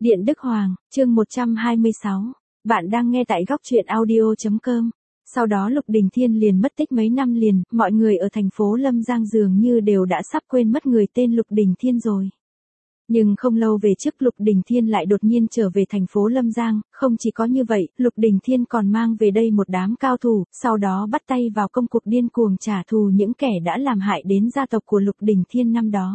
Điện Đức Hoàng, chương 126. Bạn đang nghe tại góc truyện audio.com. Sau đó Lục Đình Thiên liền mất tích mấy năm liền, mọi người ở thành phố Lâm Giang dường như đều đã sắp quên mất người tên Lục Đình Thiên rồi. Nhưng không lâu về trước Lục Đình Thiên lại đột nhiên trở về thành phố Lâm Giang, không chỉ có như vậy, Lục Đình Thiên còn mang về đây một đám cao thủ, sau đó bắt tay vào công cuộc điên cuồng trả thù những kẻ đã làm hại đến gia tộc của Lục Đình Thiên năm đó.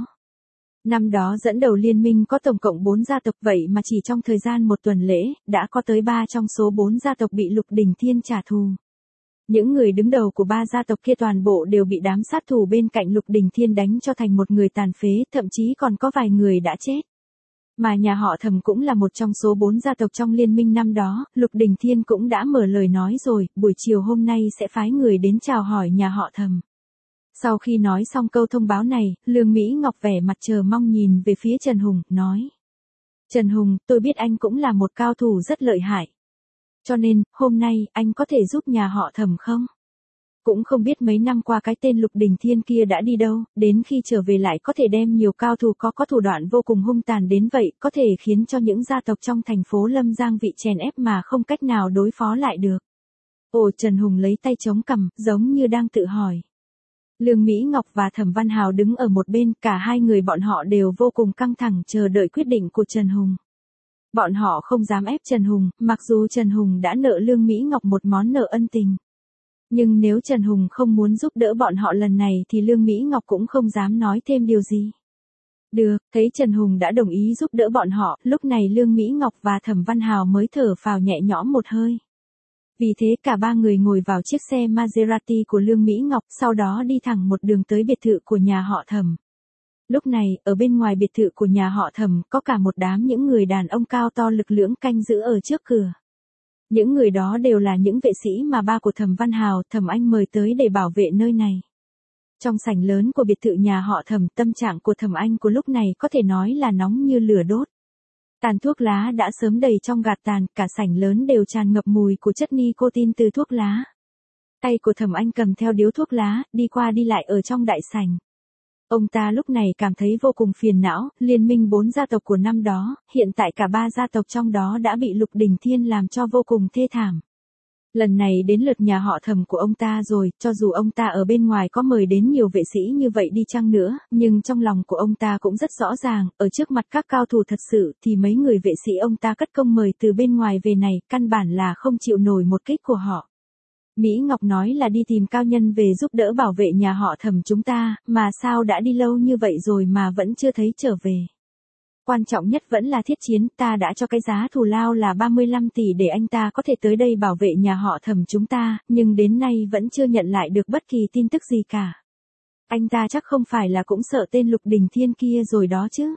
Năm đó dẫn đầu liên minh có tổng cộng 4 gia tộc, vậy mà chỉ trong thời gian một tuần lễ, đã có tới 3 trong số 4 gia tộc bị Lục Đình Thiên trả thù. Những người đứng đầu của 3 gia tộc kia toàn bộ đều bị đám sát thủ bên cạnh Lục Đình Thiên đánh cho thành một người tàn phế, thậm chí còn có vài người đã chết. Mà nhà họ Thẩm cũng là một trong số 4 gia tộc trong liên minh năm đó, Lục Đình Thiên cũng đã mở lời nói rồi, buổi chiều hôm nay sẽ phái người đến chào hỏi nhà họ Thẩm. Sau khi nói xong câu thông báo này, Lương Mỹ Ngọc vẻ mặt chờ mong nhìn về phía Trần Hùng, nói. Trần Hùng, tôi biết anh cũng là một cao thủ rất lợi hại. Cho nên, hôm nay, anh có thể giúp nhà họ Thẩm không? Cũng không biết mấy năm qua cái tên Lục Đình Thiên kia đã đi đâu, đến khi trở về lại có thể đem nhiều cao thủ có thủ đoạn vô cùng hung tàn đến vậy, có thể khiến cho những gia tộc trong thành phố Lâm Giang bị chèn ép mà không cách nào đối phó lại được. Ồ, Trần Hùng lấy tay chống cằm, giống như đang tự hỏi. Lương Mỹ Ngọc và Thẩm Văn Hào đứng ở một bên, cả hai người bọn họ đều vô cùng căng thẳng chờ đợi quyết định của Trần Hùng. Bọn họ không dám ép Trần Hùng, mặc dù Trần Hùng đã nợ Lương Mỹ Ngọc một món nợ ân tình. Nhưng nếu Trần Hùng không muốn giúp đỡ bọn họ lần này thì Lương Mỹ Ngọc cũng không dám nói thêm điều gì. Được, thấy Trần Hùng đã đồng ý giúp đỡ bọn họ, lúc này Lương Mỹ Ngọc và Thẩm Văn Hào mới thở phào nhẹ nhõm một hơi. Vì thế cả ba người ngồi vào chiếc xe Maserati của Lương Mỹ Ngọc, sau đó đi thẳng một đường tới biệt thự của nhà họ Thẩm. Lúc này, ở bên ngoài biệt thự của nhà họ Thẩm, có cả một đám những người đàn ông cao to lực lưỡng canh giữ ở trước cửa. Những người đó đều là những vệ sĩ mà ba của Thẩm Văn Hào, Thẩm Anh mời tới để bảo vệ nơi này. Trong sảnh lớn của biệt thự nhà họ Thẩm, tâm trạng của Thẩm Anh của lúc này có thể nói là nóng như lửa đốt. Tàn thuốc lá đã sớm đầy trong gạt tàn, cả sảnh lớn đều tràn ngập mùi của chất nicotine từ thuốc lá. Tay của Thẩm Anh cầm theo điếu thuốc lá, đi qua đi lại ở trong đại sảnh. Ông ta lúc này cảm thấy vô cùng phiền não, liên minh 4 gia tộc của năm đó, hiện tại cả 3 gia tộc trong đó đã bị Lục Đình Thiên làm cho vô cùng thê thảm. Lần này đến lượt nhà họ Thẩm của ông ta rồi, cho dù ông ta ở bên ngoài có mời đến nhiều vệ sĩ như vậy đi chăng nữa, nhưng trong lòng của ông ta cũng rất rõ ràng, ở trước mặt các cao thủ thật sự thì mấy người vệ sĩ ông ta cất công mời từ bên ngoài về này, căn bản là không chịu nổi một kích của họ. Mỹ Ngọc nói là đi tìm cao nhân về giúp đỡ bảo vệ nhà họ Thẩm chúng ta, mà sao đã đi lâu như vậy rồi mà vẫn chưa thấy trở về. Quan trọng nhất vẫn là thiết chiến, ta đã cho cái giá thù lao là 35 tỷ để anh ta có thể tới đây bảo vệ nhà họ Thẩm chúng ta, nhưng đến nay vẫn chưa nhận lại được bất kỳ tin tức gì cả. Anh ta chắc không phải là cũng sợ tên Lục Đình Thiên kia rồi đó chứ.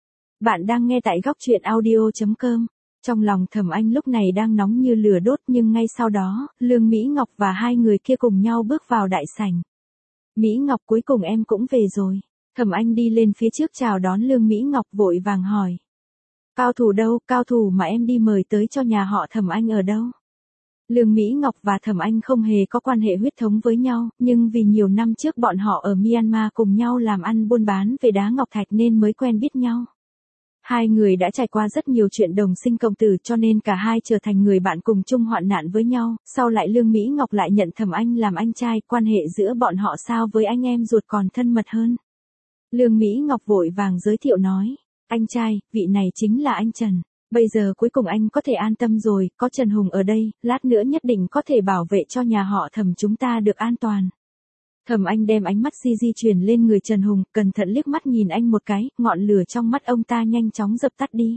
Bạn đang nghe tại góc truyện audio.com. Trong lòng Thẩm Anh lúc này đang nóng như lửa đốt, nhưng ngay sau đó, Lương Mỹ Ngọc và hai người kia cùng nhau bước vào đại sảnh. Mỹ Ngọc, cuối cùng em cũng về rồi. Thẩm Anh đi lên phía trước chào đón Lương Mỹ Ngọc, vội vàng hỏi. Cao thủ đâu, cao thủ mà em đi mời tới cho nhà họ Thẩm Anh ở đâu? Lương Mỹ Ngọc và Thẩm Anh không hề có quan hệ huyết thống với nhau, nhưng vì nhiều năm trước bọn họ ở Myanmar cùng nhau làm ăn buôn bán về đá ngọc thạch nên mới quen biết nhau. Hai người đã trải qua rất nhiều chuyện đồng sinh cộng tử, cho nên cả hai trở thành người bạn cùng chung hoạn nạn với nhau, sau lại Lương Mỹ Ngọc lại nhận Thẩm Anh làm anh trai, quan hệ giữa bọn họ sao với anh em ruột còn thân mật hơn. Lương Mỹ Ngọc vội vàng giới thiệu nói, anh trai, vị này chính là anh Trần, bây giờ cuối cùng anh có thể an tâm rồi, có Trần Hùng ở đây, lát nữa nhất định có thể bảo vệ cho nhà họ Thẩm chúng ta được an toàn. Thẩm Anh đem ánh mắt di chuyển lên người Trần Hùng, cẩn thận liếc mắt nhìn anh một cái, ngọn lửa trong mắt ông ta nhanh chóng dập tắt đi.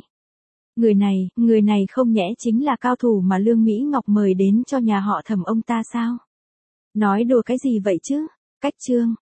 Người này không nhẽ chính là cao thủ mà Lương Mỹ Ngọc mời đến cho nhà họ Thẩm ông ta sao? Nói đùa cái gì vậy chứ? Cách chương.